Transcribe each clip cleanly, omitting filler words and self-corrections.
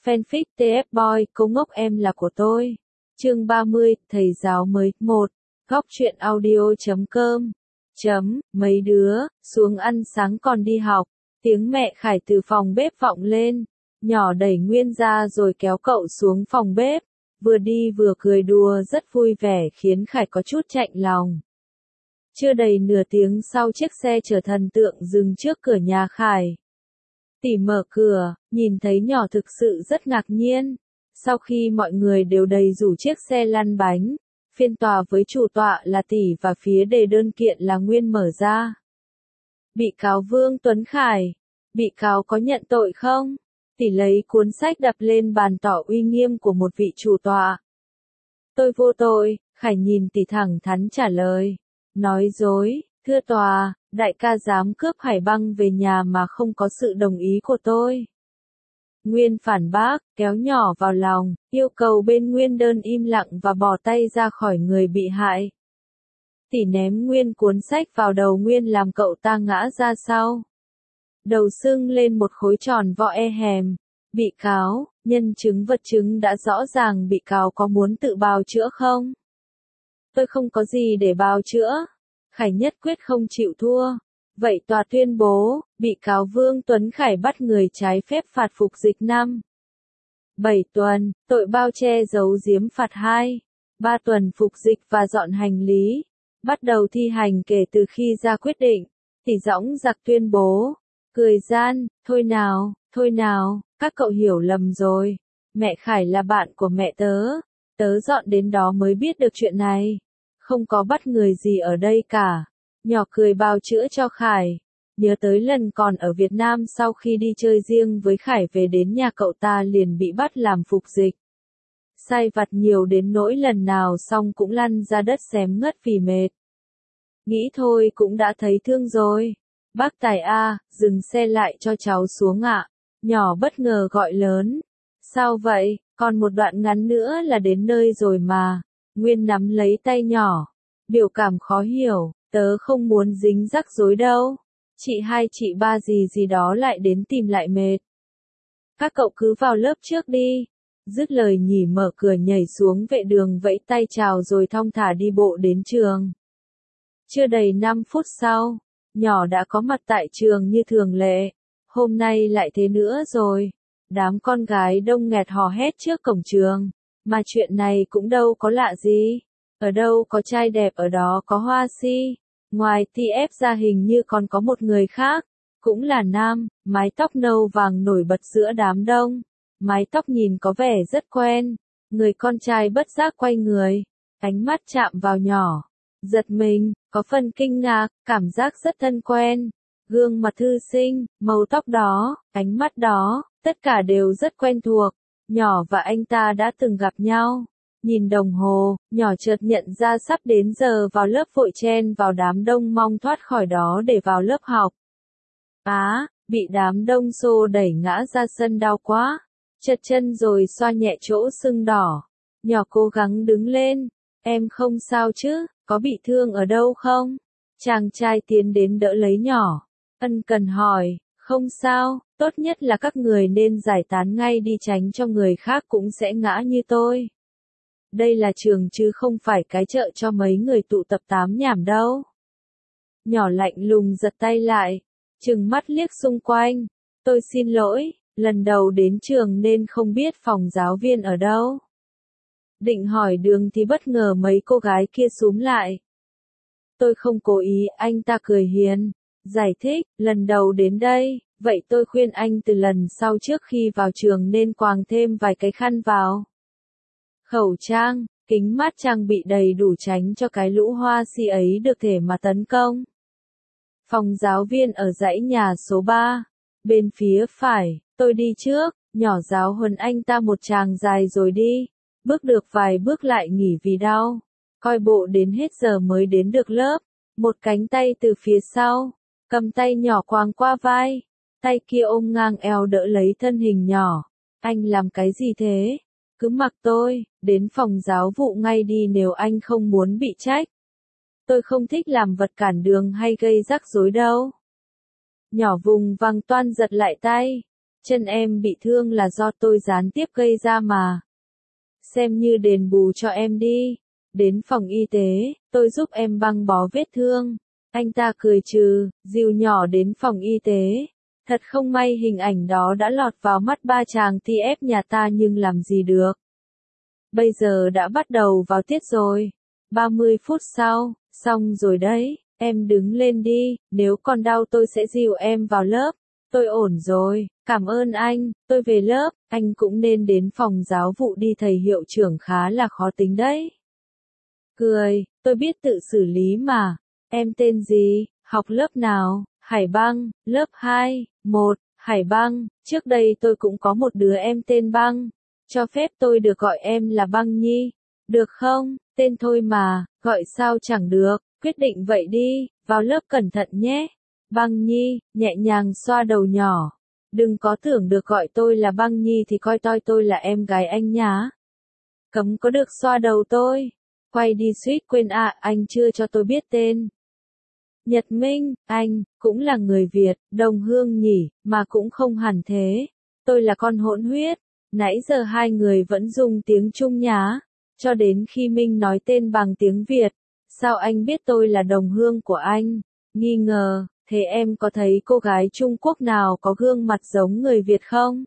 Fanfic TF Boy, cô ngốc em là của tôi. Chương 30, thầy giáo mới. 1. Góc truyện audio.com. Mấy đứa, xuống ăn sáng còn đi học. Tiếng mẹ Khải từ phòng bếp vọng lên. Nhỏ đẩy Nguyên ra rồi kéo cậu xuống phòng bếp. Vừa đi vừa cười đùa rất vui vẻ khiến Khải có chút chạnh lòng. Chưa đầy nửa tiếng sau chiếc xe chở thần tượng dừng trước cửa nhà Khải. Tỷ mở cửa, nhìn thấy nhỏ thực sự rất ngạc nhiên. Sau khi mọi người đều đầy rủ chiếc xe lăn bánh, phiên tòa với chủ tọa là Tỷ và phía đề đơn kiện là Nguyên mở ra. Bị cáo Vương Tuấn Khải, bị cáo có nhận tội không? Tỷ lấy cuốn sách đập lên bàn tỏ uy nghiêm của một vị chủ tọa. Tôi vô tội, Khải nhìn Tỷ thẳng thắn trả lời. Nói dối, thưa tòa, đại ca dám cướp hải băng về nhà mà không có sự đồng ý của tôi. Nguyên phản bác, kéo nhỏ vào lòng, yêu cầu bên Nguyên đơn im lặng và bỏ tay ra khỏi người bị hại. Tỷ ném Nguyên cuốn sách vào đầu Nguyên làm cậu ta ngã ra sau. Đầu sưng lên một khối tròn vo e hèm. Bị cáo, nhân chứng vật chứng đã rõ ràng, bị cáo có muốn tự bào chữa không? Tôi không có gì để bào chữa. Khải nhất quyết không chịu thua. Vậy tòa tuyên bố, bị cáo Vương Tuấn Khải bắt người trái phép phạt phục dịch 7 tuần, tội bao che giấu giếm phạt 3 tuần phục dịch và dọn hành lý. Bắt đầu thi hành kể từ khi ra quyết định. Tỷ dõng dạc tuyên bố. Cười gian, thôi nào, các cậu hiểu lầm rồi. Mẹ Khải là bạn của mẹ tớ. Tớ dọn đến đó mới biết được chuyện này. Không có bắt người gì ở đây cả. Nhỏ cười bào chữa cho Khải. Nhớ tới lần còn ở Việt Nam sau khi đi chơi riêng với Khải về đến nhà cậu ta liền bị bắt làm phục dịch. Sai vặt nhiều đến nỗi lần nào xong cũng lăn ra đất xém ngất vì mệt. Nghĩ thôi cũng đã thấy thương rồi. Bác Tài a, dừng xe lại cho cháu xuống ạ. Nhỏ bất ngờ gọi lớn. Sao vậy, còn một đoạn ngắn nữa là đến nơi rồi mà. Nguyên nắm lấy tay nhỏ. Biểu cảm khó hiểu, tớ không muốn dính rắc rối đâu. Chị hai chị ba gì đó lại đến tìm lại mệt. Các cậu cứ vào lớp trước đi. Dứt lời Nhỉ mở cửa nhảy xuống vệ đường vẫy tay chào rồi thong thả đi bộ đến trường. Chưa đầy 5 phút sau, nhỏ đã có mặt tại trường như thường lệ. Hôm nay lại thế nữa rồi. Đám con gái đông nghẹt hò hét trước cổng trường. Mà chuyện này cũng đâu có lạ gì. Ở đâu có trai đẹp ở đó có hoa si. Ngoài TF ra hình như còn có một người khác. Cũng là nam, mái tóc nâu vàng nổi bật giữa đám đông. Mái tóc nhìn có vẻ rất quen. Người con trai bất giác quay người. Ánh mắt chạm vào nhỏ. Giật mình, có phần kinh ngạc, cảm giác rất thân quen. Gương mặt thư sinh, màu tóc đó, ánh mắt đó, tất cả đều rất quen thuộc. Nhỏ và anh ta đã từng gặp nhau. Nhìn đồng hồ, nhỏ chợt nhận ra sắp đến giờ vào lớp vội chen vào đám đông mong thoát khỏi đó để vào lớp học. Bị đám đông xô đẩy ngã ra sân đau quá. Trật chân rồi xoa nhẹ chỗ sưng đỏ. Nhỏ cố gắng đứng lên. Em không sao chứ, có bị thương ở đâu không? Chàng trai tiến đến đỡ lấy nhỏ. Ân cần hỏi, không sao, tốt nhất là các người nên giải tán ngay đi tránh cho người khác cũng sẽ ngã như tôi. Đây là trường chứ không phải cái chợ cho mấy người tụ tập tám nhảm đâu. Nhỏ lạnh lùng giật tay lại, trừng mắt liếc xung quanh. Tôi xin lỗi, lần đầu đến trường nên không biết phòng giáo viên ở đâu. Định hỏi đường thì bất ngờ mấy cô gái kia xúm lại. Tôi không cố ý, anh ta cười hiền. Giải thích, lần đầu đến đây, vậy tôi khuyên anh từ lần sau trước khi vào trường nên quàng thêm vài cái khăn vào. Khẩu trang, kính mát trang bị đầy đủ tránh cho cái lũ hoa si ấy được thể mà tấn công. Phòng giáo viên ở dãy nhà số 3. Bên phía phải, tôi đi trước, nhỏ giáo huấn anh ta một tràng dài rồi đi. Bước được vài bước lại nghỉ vì đau. Coi bộ đến hết giờ mới đến được lớp. Một cánh tay từ phía sau, cầm tay nhỏ quàng qua vai. Tay kia ôm ngang eo đỡ lấy thân hình nhỏ. Anh làm cái gì thế? Cứ mặc tôi, đến phòng giáo vụ ngay đi nếu anh không muốn bị trách. Tôi không thích làm vật cản đường hay gây rắc rối đâu. Nhỏ vùng vằng toan giật lại tay. Chân em bị thương là do tôi gián tiếp gây ra mà. Xem như đền bù cho em đi. Đến phòng y tế, tôi giúp em băng bó vết thương. Anh ta cười trừ, dìu nhỏ đến phòng y tế. Thật không may hình ảnh đó đã lọt vào mắt ba chàng TF nhà ta nhưng làm gì được. Bây giờ đã bắt đầu vào tiết rồi. 30 phút sau, xong rồi đấy, em đứng lên đi, nếu còn đau tôi sẽ dìu em vào lớp. Tôi ổn rồi, cảm ơn anh, tôi về lớp, anh cũng nên đến phòng giáo vụ đi, thầy hiệu trưởng khá là khó tính đấy. Cười, tôi biết tự xử lý mà. Em tên gì, học lớp nào? Hải Băng, lớp 2, 1, Hải Băng, trước đây tôi cũng có một đứa em tên Băng. Cho phép tôi được gọi em là Băng Nhi. Được không? Tên thôi mà, gọi sao chẳng được, quyết định vậy đi, vào lớp cẩn thận nhé. Băng Nhi, nhẹ nhàng xoa đầu nhỏ. Đừng có tưởng được gọi tôi là Băng Nhi thì coi tôi là em gái anh nhá. Cấm có được xoa đầu tôi. Quay đi suýt quên anh chưa cho tôi biết tên. Nhật Minh, anh, cũng là người Việt, đồng hương nhỉ, mà cũng không hẳn thế. Tôi là con hỗn huyết. Nãy giờ hai người vẫn dùng tiếng Trung nhá. Cho đến khi Minh nói tên bằng tiếng Việt. Sao anh biết tôi là đồng hương của anh? Nghi ngờ, thế em có thấy cô gái Trung Quốc nào có gương mặt giống người Việt không?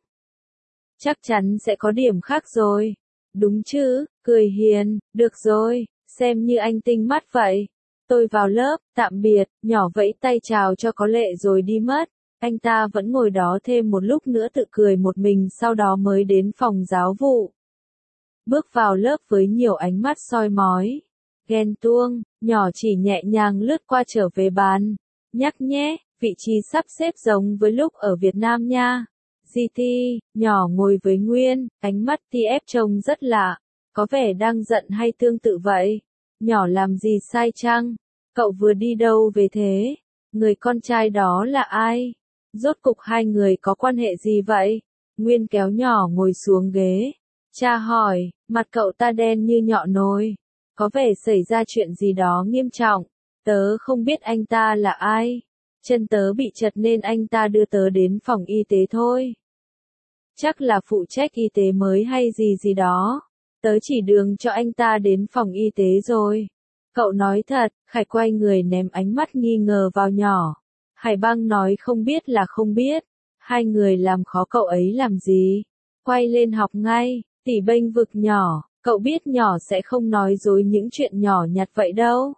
Chắc chắn sẽ có điểm khác rồi. Đúng chứ, cười hiền, được rồi, xem như anh tinh mắt vậy. Tôi vào lớp, tạm biệt, nhỏ vẫy tay chào cho có lệ rồi đi mất. Anh ta vẫn ngồi đó thêm một lúc nữa tự cười một mình, sau đó mới đến phòng giáo vụ. Bước vào lớp với nhiều ánh mắt soi mói. Ghen tuông, nhỏ chỉ nhẹ nhàng lướt qua trở về bàn. Nhắc nhé, vị trí sắp xếp giống với lúc ở Việt Nam nha. GT, nhỏ ngồi với Nguyên, ánh mắt TF trông rất lạ. Có vẻ đang giận hay tương tự vậy? Nhỏ làm gì sai chăng? Cậu vừa đi đâu về thế? Người con trai đó là ai? Rốt cục hai người có quan hệ gì vậy? Nguyên kéo nhỏ ngồi xuống ghế. Cha hỏi, mặt cậu ta đen như nhọ nồi. Có vẻ xảy ra chuyện gì đó nghiêm trọng. Tớ không biết anh ta là ai. Chân tớ bị trật nên anh ta đưa tớ đến phòng y tế thôi. Chắc là phụ trách y tế mới hay gì đó. Tớ chỉ đường cho anh ta đến phòng y tế rồi. Cậu nói thật, Khải quay người ném ánh mắt nghi ngờ vào nhỏ. Hải Băng nói không biết là không biết. Hai người làm khó cậu ấy làm gì? Quay lên học ngay, tỉ bênh vực nhỏ. Cậu biết nhỏ sẽ không nói dối những chuyện nhỏ nhặt vậy đâu.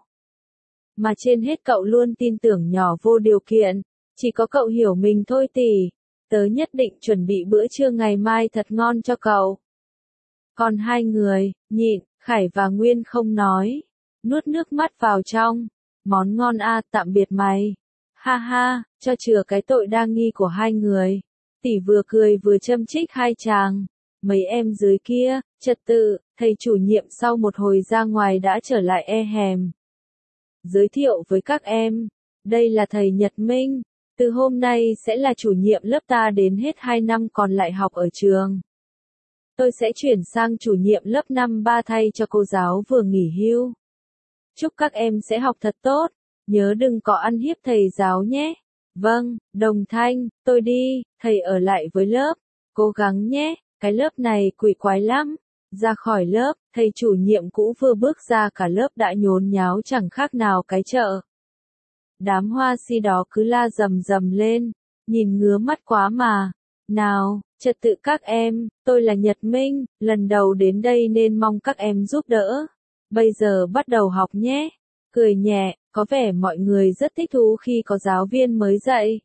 Mà trên hết cậu luôn tin tưởng nhỏ vô điều kiện. Chỉ có cậu hiểu mình thôi tỉ. Tớ nhất định chuẩn bị bữa trưa ngày mai thật ngon cho cậu. Còn hai người, nhịn, Khải và Nguyên không nói. Nuốt nước mắt vào trong. Món ngon tạm biệt mày. Ha ha, cho chừa cái tội đa nghi của hai người. Tỷ vừa cười vừa châm chích hai chàng. Mấy em dưới kia, trật tự, thầy chủ nhiệm sau một hồi ra ngoài đã trở lại e hèm. Giới thiệu với các em, đây là thầy Nhật Minh. Từ hôm nay sẽ là chủ nhiệm lớp ta đến hết 2 năm còn lại học ở trường. Tôi sẽ chuyển sang chủ nhiệm lớp năm 3 thay cho cô giáo vừa nghỉ hưu. Chúc các em sẽ học thật tốt, nhớ đừng có ăn hiếp thầy giáo nhé. Vâng, Đồng Thanh, tôi đi, thầy ở lại với lớp. Cố gắng nhé, cái lớp này quỷ quái lắm. Ra khỏi lớp, thầy chủ nhiệm cũ vừa bước ra cả lớp đã nhốn nháo chẳng khác nào cái chợ. Đám hoa si đó cứ la rầm rầm lên, nhìn ngứa mắt quá mà. Nào, trật tự các em, tôi là Nhật Minh, lần đầu đến đây nên mong các em giúp đỡ. Bây giờ bắt đầu học nhé. Cười nhẹ, có vẻ mọi người rất thích thú khi có giáo viên mới dạy.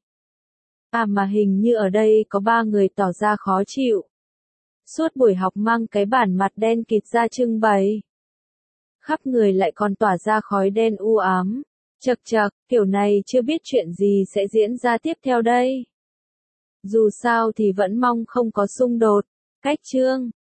Mà hình như ở đây có 3 người tỏ ra khó chịu. Suốt buổi học mang cái bản mặt đen kịt ra trưng bày. Khắp người lại còn tỏa ra khói đen u ám. Chậc chậc, kiểu này chưa biết chuyện gì sẽ diễn ra tiếp theo đây. Dù sao thì vẫn mong không có xung đột. Cách chương